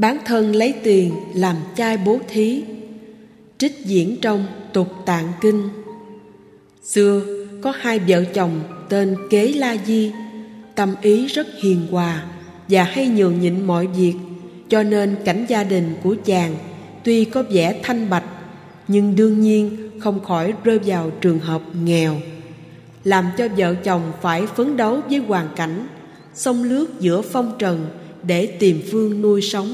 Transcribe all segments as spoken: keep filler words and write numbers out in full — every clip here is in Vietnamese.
Bán thân lấy tiền làm chay bố thí. Trích diễn trong Tục Tạng Kinh. Xưa có hai vợ chồng tên Kế La Di, tâm ý rất hiền hòa và hay nhường nhịn mọi việc, cho nên cảnh gia đình của chàng tuy có vẻ thanh bạch, nhưng đương nhiên không khỏi rơi vào trường hợp nghèo, làm cho vợ chồng phải phấn đấu với hoàn cảnh, xông lướt giữa phong trần để tìm phương nuôi sống.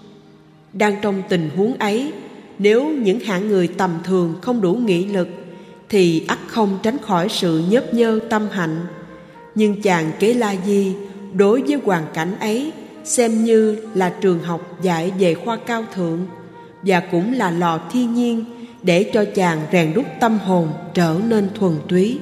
Đang trong tình huống ấy, nếu những hạng người tầm thường không đủ nghị lực thì ắt không tránh khỏi sự nhớp nhơ tâm hạnh. Nhưng chàng Kế La Di đối với hoàn cảnh ấy xem như là trường học dạy về khoa cao thượng, và cũng là lò thiên nhiên để cho chàng rèn đúc tâm hồn trở nên thuần túy.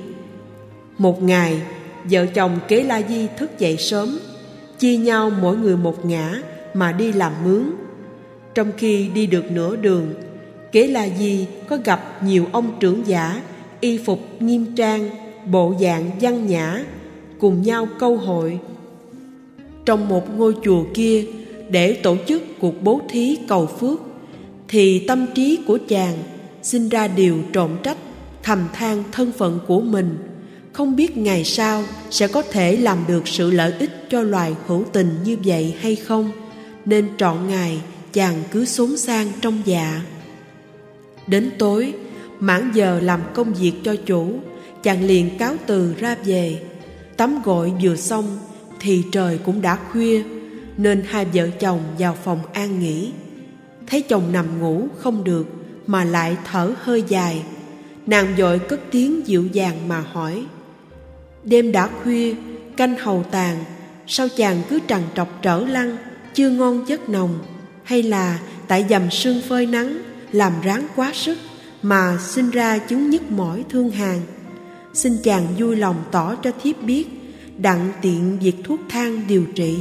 Một ngày, vợ chồng Kế La Di thức dậy sớm, chia nhau mỗi người một ngả mà đi làm mướn. Trong khi đi được nửa đường, Kế La Di có gặp nhiều ông trưởng giả y phục nghiêm trang, bộ dạng văn nhã, cùng nhau câu hội. Trong một ngôi chùa kia, để tổ chức cuộc bố thí cầu phước, thì tâm trí của chàng sinh ra điều trộm trách, thầm than thân phận của mình, không biết ngày sau sẽ có thể làm được sự lợi ích cho loài hữu tình như vậy hay không, nên trọn ngày chàng cứ xốn sang trong dạ. Đến tối, mãn giờ làm công việc cho chủ, chàng liền cáo từ ra về. Tắm gội vừa xong thì trời cũng đã khuya, nên hai vợ chồng vào phòng an nghỉ. Thấy chồng nằm ngủ không được mà lại thở hơi dài, nàng vội cất tiếng dịu dàng mà hỏi: "Đêm đã khuya, canh hầu tàn, sao chàng cứ trằn trọc trở lăn, chưa ngon giấc nồng? Hay là tại dầm sương phơi nắng, làm ráng quá sức mà sinh ra chứng nhức mỏi thương hàn? Xin chàng vui lòng tỏ cho thiếp biết, đặng tiện việc thuốc thang điều trị."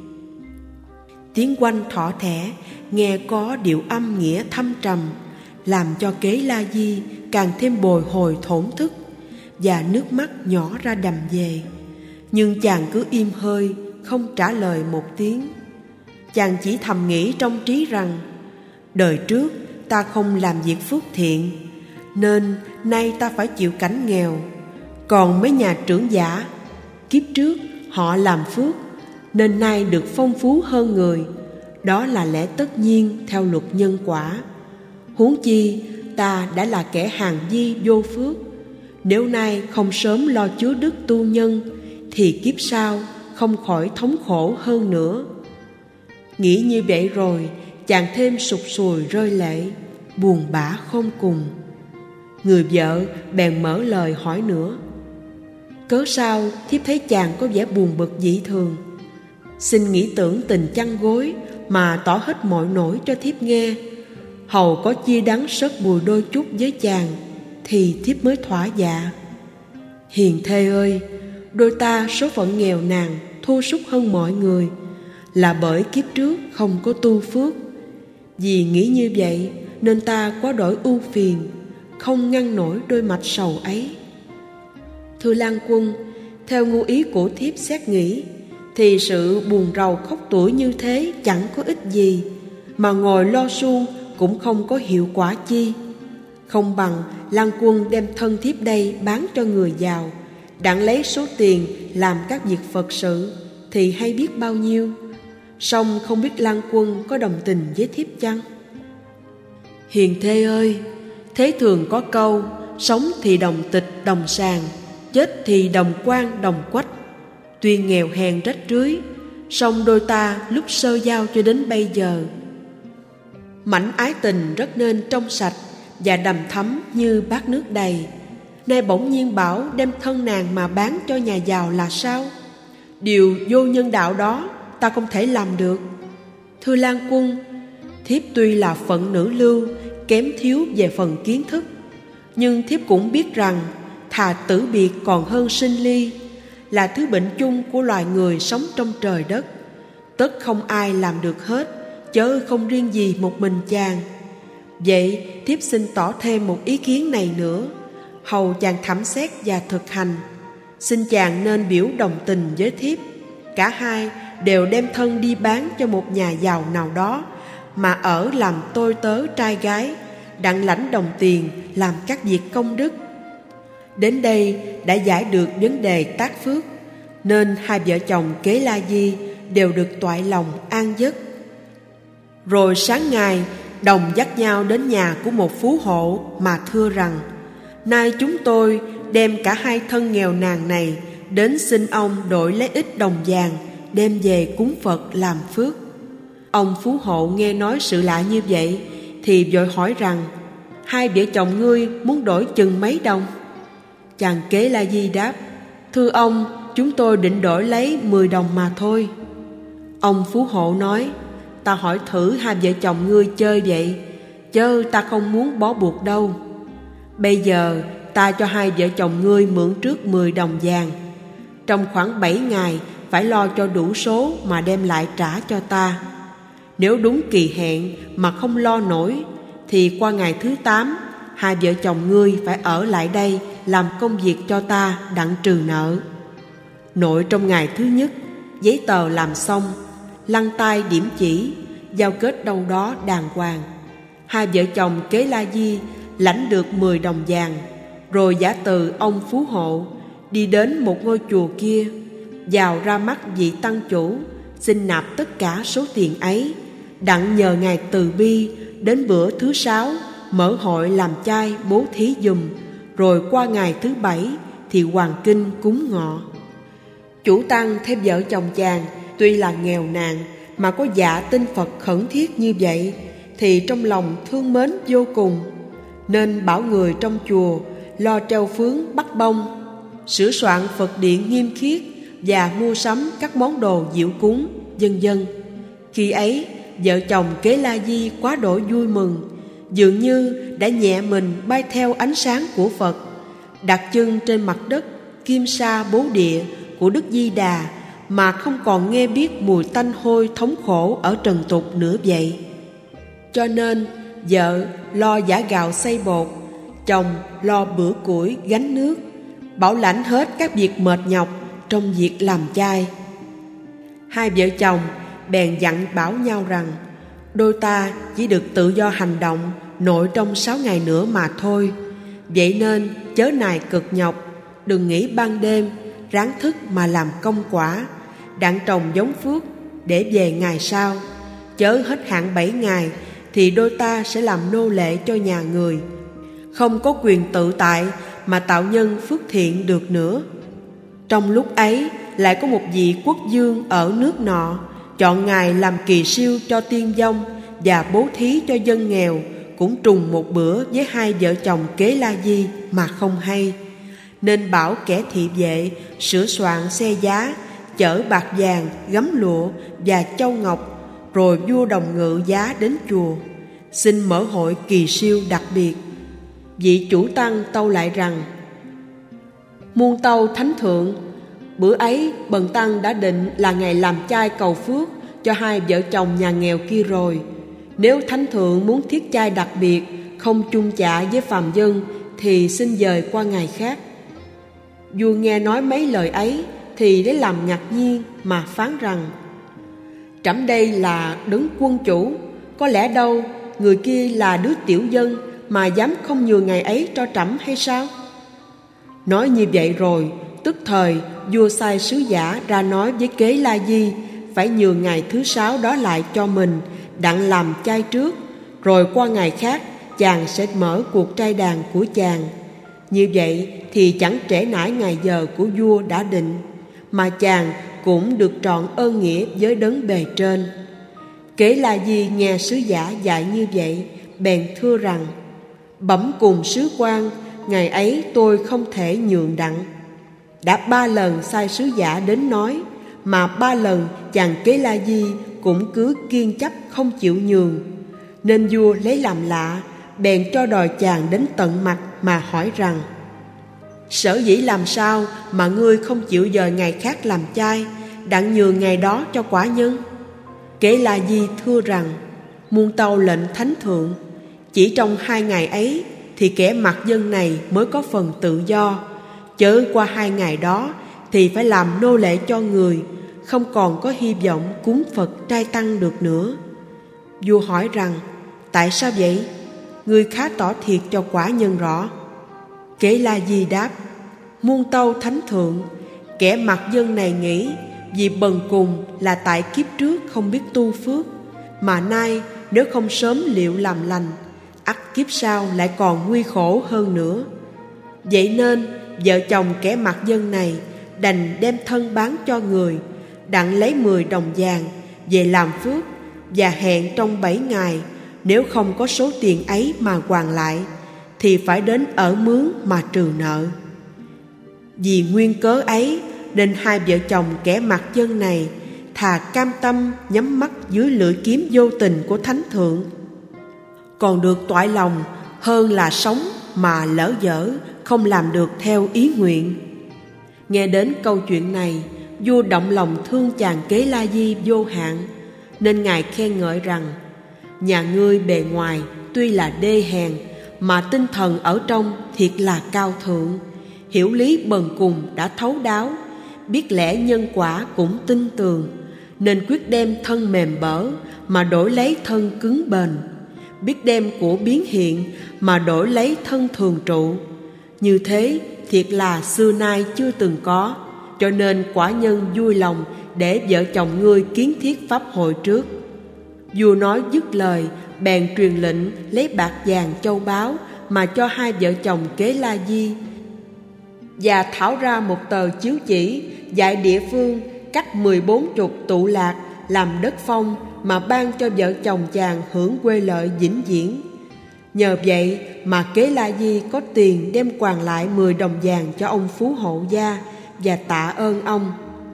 Tiếng oanh thỏ thẻ nghe có điệu âm nghĩa thâm trầm, làm cho Kế La Di càng thêm bồi hồi thổn thức, và nước mắt nhỏ ra đầm về. Nhưng chàng cứ im hơi, không trả lời một tiếng. Chàng chỉ thầm nghĩ trong trí rằng: đời trước ta không làm việc phước thiện, nên nay ta phải chịu cảnh nghèo. Còn mấy nhà trưởng giả, kiếp trước họ làm phước, nên nay được phong phú hơn người. Đó là lẽ tất nhiên theo luật nhân quả. Huống chi ta đã là kẻ hàng di vô phước, nếu nay không sớm lo chứa đức tu nhân, thì kiếp sau không khỏi thống khổ hơn nữa. Nghĩ như vậy rồi, chàng thêm sụt sùi rơi lệ, buồn bã không cùng. Người vợ bèn mở lời hỏi nữa: "Cớ sao thiếp thấy chàng có vẻ buồn bực dị thường? Xin nghĩ tưởng tình chăn gối mà tỏ hết mọi nỗi cho thiếp nghe, hầu có chia đắng sớt bùi đôi chút với chàng, thì thiếp mới thỏa dạ." "Hiền thê ơi, đôi ta số phận nghèo nàn, thua sút hơn mọi người, là bởi kiếp trước không có tu phước. Vì nghĩ như vậy nên ta quá đổi ưu phiền, không ngăn nổi đôi mạch sầu ấy." "Thưa Lan Quân, theo ngu ý của thiếp xét nghĩ, thì sự buồn rầu khóc tủi như thế chẳng có ích gì, mà ngồi lo suông cũng không có hiệu quả chi. Không bằng Lan Quân đem thân thiếp đây bán cho người giàu, đặng lấy số tiền làm các việc Phật sự, thì hay biết bao nhiêu. Song không biết Lan Quân có đồng tình với thiếp chăng?" "Hiền thê ơi, thế thường có câu, sống thì đồng tịch đồng sàng, chết thì đồng quan đồng quách. Tuy nghèo hèn rách rưới, song đôi ta lúc sơ giao cho đến bây giờ, mảnh ái tình rất nên trong sạch và đầm thắm như bát nước đầy. Nay bỗng nhiên bảo đem thân nàng mà bán cho nhà giàu là sao? Điều vô nhân đạo đó ta không thể làm được. Thưa Lan Quân, thiếp tuy là phận nữ lưu, kém thiếu về phần kiến thức, nhưng thiếp cũng biết rằng thà tử biệt còn hơn sinh ly, là thứ bệnh chung của loài người sống trong trời đất. Tất không ai làm được hết, chớ không riêng gì một mình chàng. Vậy thiếp xin tỏ thêm một ý kiến này nữa, hầu chàng thẩm xét và thực hành. Xin chàng nên biểu đồng tình với thiếp, cả hai đều đem thân đi bán cho một nhà giàu nào đó mà ở làm tôi tớ trai gái, đặng lãnh đồng tiền làm các việc công đức. Đến đây đã giải được vấn đề tác phước, nên hai vợ chồng Kế La Di đều được toại lòng an giấc. Rồi sáng ngày, đồng dắt nhau đến nhà của một phú hộ mà thưa rằng: nay chúng tôi đem cả hai thân nghèo nàn này đến xin ông đổi lấy ít đồng vàng đem về cúng Phật làm phước. Ông phú hộ nghe nói sự lạ như vậy thì vội hỏi rằng: hai vợ chồng ngươi muốn đổi chừng mấy đồng? Chàng Kế La Di đáp: thưa ông, chúng tôi định đổi lấy mười đồng mà thôi. Ông phú hộ nói: ta hỏi thử hai vợ chồng ngươi chơi vậy, chớ ta không muốn bó buộc đâu. Bây giờ ta cho hai vợ chồng ngươi mượn trước mười đồng vàng. Trong khoảng bảy ngày phải lo cho đủ số mà đem lại trả cho ta. Nếu đúng kỳ hẹn mà không lo nổi thì qua ngày thứ tám, hai vợ chồng ngươi phải ở lại đây làm công việc cho ta đặng trừ nợ. Nội trong ngày thứ nhất, giấy tờ làm xong, lăn tay điểm chỉ, giao kết đâu đó đàng hoàng. Hai vợ chồng Kế La Di lãnh được mười đồng vàng, rồi giả từ ông phú hộ đi đến một ngôi chùa kia, vào ra mắt vị tăng chủ, xin nạp tất cả số tiền ấy, đặng nhờ ngài từ bi đến bữa thứ sáu mở hội làm chay bố thí giùm, rồi qua ngày thứ bảy thì hoàn kinh cúng ngọ. Chủ tăng thấy vợ chồng chàng tuy là nghèo nàn mà có dạ tin Phật khẩn thiết như vậy thì trong lòng thương mến vô cùng, nên bảo người trong chùa lo treo phướng bắt bông, sửa soạn Phật điện nghiêm khiết và mua sắm các món đồ diệu cúng, vân vân. Khi ấy, vợ chồng Kế La Di quá độ vui mừng, dường như đã nhẹ mình bay theo ánh sáng của Phật, đặt chân trên mặt đất kim sa bố địa của Đức Di Đà mà không còn nghe biết mùi tanh hôi thống khổ ở trần tục nữa vậy. Cho nên vợ lo giã gạo xay bột, chồng lo bữa củi gánh nước, bảo lãnh hết các việc mệt nhọc trong việc làm chay. Hai vợ chồng bèn dặn bảo nhau rằng: đôi ta chỉ được tự do hành động nội trong sáu ngày nữa mà thôi, vậy nên chớ nài cực nhọc, đừng nghĩ ban đêm, ráng thức mà làm công quả, đặng trồng giống phước để về ngày sau. Chớ hết hạn bảy ngày thì đôi ta sẽ làm nô lệ cho nhà người, không có quyền tự tại mà tạo nhân phước thiện được nữa. Trong lúc ấy lại có một vị quốc vương ở nước nọ chọn ngài làm kỳ siêu cho tiên vong và bố thí cho dân nghèo, cũng trùng một bữa với hai vợ chồng Kế La Di mà không hay, nên bảo kẻ thị vệ sửa soạn xe giá chở bạc vàng, gấm lụa và châu ngọc, rồi vua đồng ngự giá đến chùa xin mở hội kỳ siêu đặc biệt. Vị chủ tăng tâu lại rằng: muôn tâu thánh thượng, bữa ấy bần tăng đã định là ngày làm chay cầu phước cho hai vợ chồng nhà nghèo kia rồi. Nếu thánh thượng muốn thiết chay đặc biệt không chung chạ với phàm dân thì xin dời qua ngày khác. Vua nghe nói mấy lời ấy thì lấy làm ngạc nhiên mà phán rằng: trẫm đây là đấng quân chủ, có lẽ đâu người kia là đứa tiểu dân mà dám không nhường ngày ấy cho trẫm hay sao? Nói như vậy rồi, tức thời vua sai sứ giả ra nói với Kế La Di phải nhường ngày thứ sáu đó lại cho mình, đặng làm chay trước, rồi qua ngày khác chàng sẽ mở cuộc trai đàn của chàng. Như vậy thì chẳng trễ nải ngày giờ của vua đã định, mà chàng cũng được trọn ơn nghĩa với đấng bề trên. Kế La Di nghe sứ giả dạy như vậy, bèn thưa rằng: bẩm cùng sứ quan, ngày ấy tôi không thể nhường đặng. Đã ba lần sai sứ giả đến nói, mà ba lần chàng Kế La Di cũng cứ kiên chấp không chịu nhường, nên vua lấy làm lạ, bèn cho đòi chàng đến tận mặt mà hỏi rằng: sở dĩ làm sao mà ngươi không chịu dời ngày khác làm chay, đặng nhường ngày đó cho quả nhân? Kế La Di thưa rằng: muôn tâu lệnh thánh thượng, chỉ trong hai ngày ấy thì kẻ mặc dân này mới có phần tự do, chớ qua hai ngày đó thì phải làm nô lệ cho người, không còn có hy vọng cúng Phật trai tăng được nữa. Vua hỏi rằng: tại sao vậy? Ngươi khá tỏ thiệt cho quả nhân rõ. Kế La Di đáp: muôn tâu thánh thượng, kẻ mặc dân này nghĩ vì bần cùng là tại kiếp trước không biết tu phước, mà nay nếu không sớm liệu làm lành, ắt kiếp sau lại còn nguy khổ hơn nữa. Vậy nên vợ chồng kẻ mặc dân này đành đem thân bán cho người, đặng lấy mười đồng vàng về làm phước, và hẹn trong bảy ngày nếu không có số tiền ấy mà hoàn lại, thì phải đến ở mướn mà trừ nợ. Vì nguyên cớ ấy nên hai vợ chồng kẻ mặc dân này thà cam tâm nhắm mắt dưới lưỡi kiếm vô tình của thánh thượng, còn được toại lòng, hơn là sống mà lỡ dở, không làm được theo ý nguyện. Nghe đến câu chuyện này, vua động lòng thương chàng Kế La Di vô hạn, nên ngài khen ngợi rằng: nhà ngươi bề ngoài tuy là đê hèn, mà tinh thần ở trong thiệt là cao thượng, hiểu lý bần cùng đã thấu đáo, biết lẽ nhân quả cũng tin tường, nên quyết đem thân mềm bở mà đổi lấy thân cứng bền, biết đem của biến hiện mà đổi lấy thân thường trụ. Như thế thiệt là xưa nay chưa từng có, cho nên quả nhân vui lòng để vợ chồng ngươi kiến thiết pháp hội trước. Vua nói dứt lời, bèn truyền lệnh lấy bạc vàng châu báu mà cho hai vợ chồng Kế La Di, và thảo ra một tờ chiếu chỉ dạy địa phương cách mười bốn chục tụ lạc làm đất phong, mà ban cho vợ chồng chàng hưởng quê lợi vĩnh viễn. Nhờ vậy mà Kế La Di có tiền đem hoàn lại mười đồng vàng cho ông phú hộ gia và tạ ơn ông.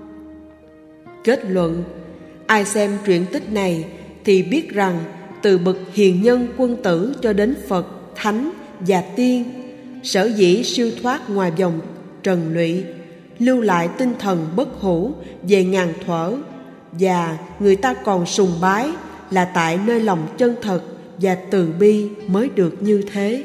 Kết luận: ai xem truyện tích này thì biết rằng từ bậc hiền nhân quân tử cho đến Phật, Thánh và Tiên, sở dĩ siêu thoát ngoài vòng trần lụy, lưu lại tinh thần bất hủ về ngàn thuở, và người ta còn sùng bái là tại nơi lòng chân thật và từ bi mới được như thế.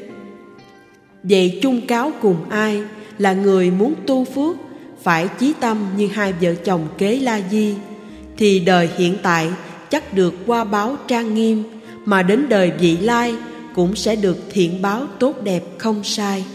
Vậy chung cáo cùng ai là người muốn tu phước phải chí tâm như hai vợ chồng Kế La Di, thì đời hiện tại chắc được qua báo trang nghiêm, mà đến đời vị lai cũng sẽ được thiện báo tốt đẹp không sai.